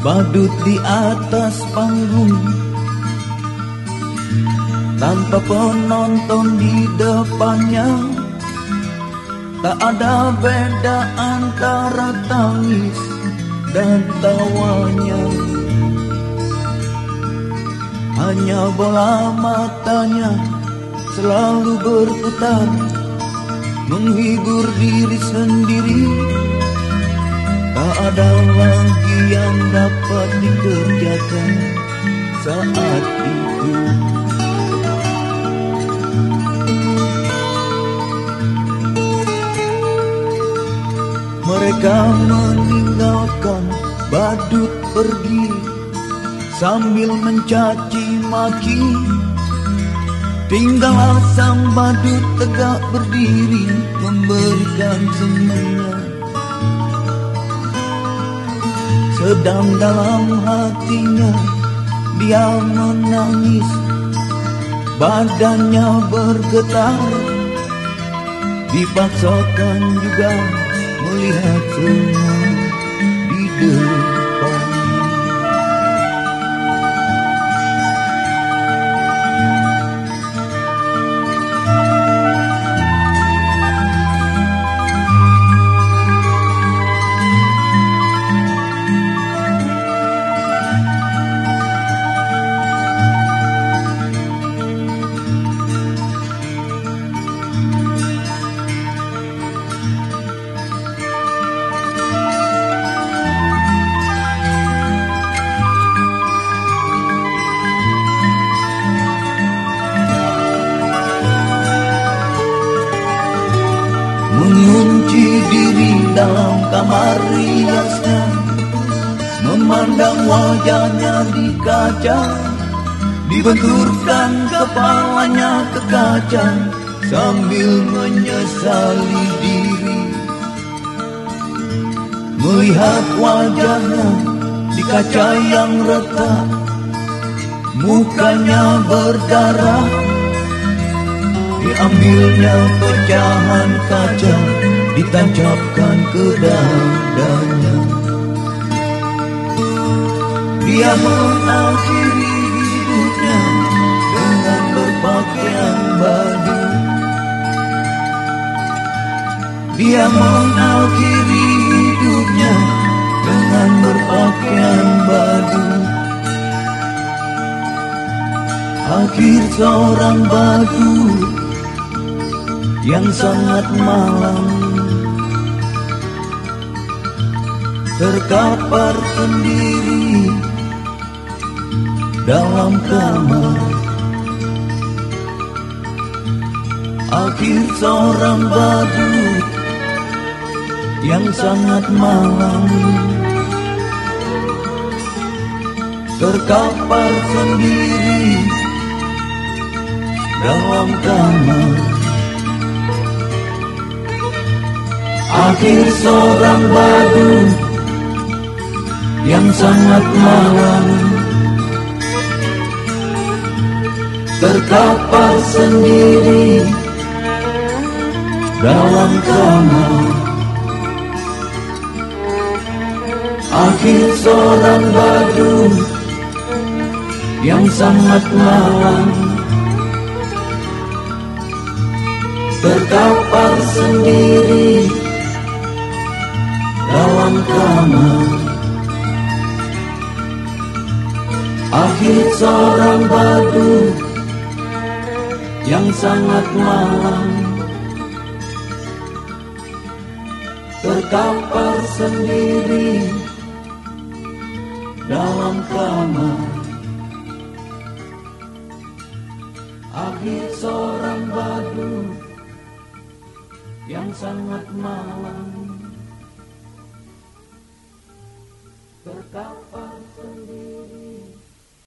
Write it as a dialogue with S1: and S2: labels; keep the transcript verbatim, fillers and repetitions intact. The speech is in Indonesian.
S1: badut di atas panggung, tanpa penonton di depannya. Tak ada beda antara tangis dan tawanya. Hanya bola matanya selalu berputar, menghibur diri sendiri. Tak ada lagi yang dapat dikerjakan saat itu. Mereka meninggalkan badut pergi sambil mencaci maki. Tinggallah sang badut tegak berdiri memberikan senyumnya. Sedang dalam hatinya dia menangis, badannya bergetar. Dipaksakan juga melihat semua di depan. Mengunci diri dalam kamar riasnya, memandang wajahnya di kaca. Dibenturkan kepalanya ke kaca sambil menyesali diri. Melihat wajahnya di kaca yang retak, mukanya berdarah. Diambilnya pecahan kaca, ditancapkan ke dadanya. Dia mengakhiri hidupnya dengan berpakaian badut. Dia mengakhiri hidupnya dengan berpakaian badut. Akhir seorang badut yang sangat malang, terkapar sendiri dalam kamar. Akhir seorang badut yang sangat malang, terkapar sendiri dalam kamar. Akhir seorang badut yang sangat malang, terkapar sendiri dalam kamar. Akhir seorang badut yang sangat malang, terkapar sendiri dalam kamar. Akhir seorang badut yang sangat malang, terkapar sendiri dalam kamar. Akhir seorang badut yang sangat malang,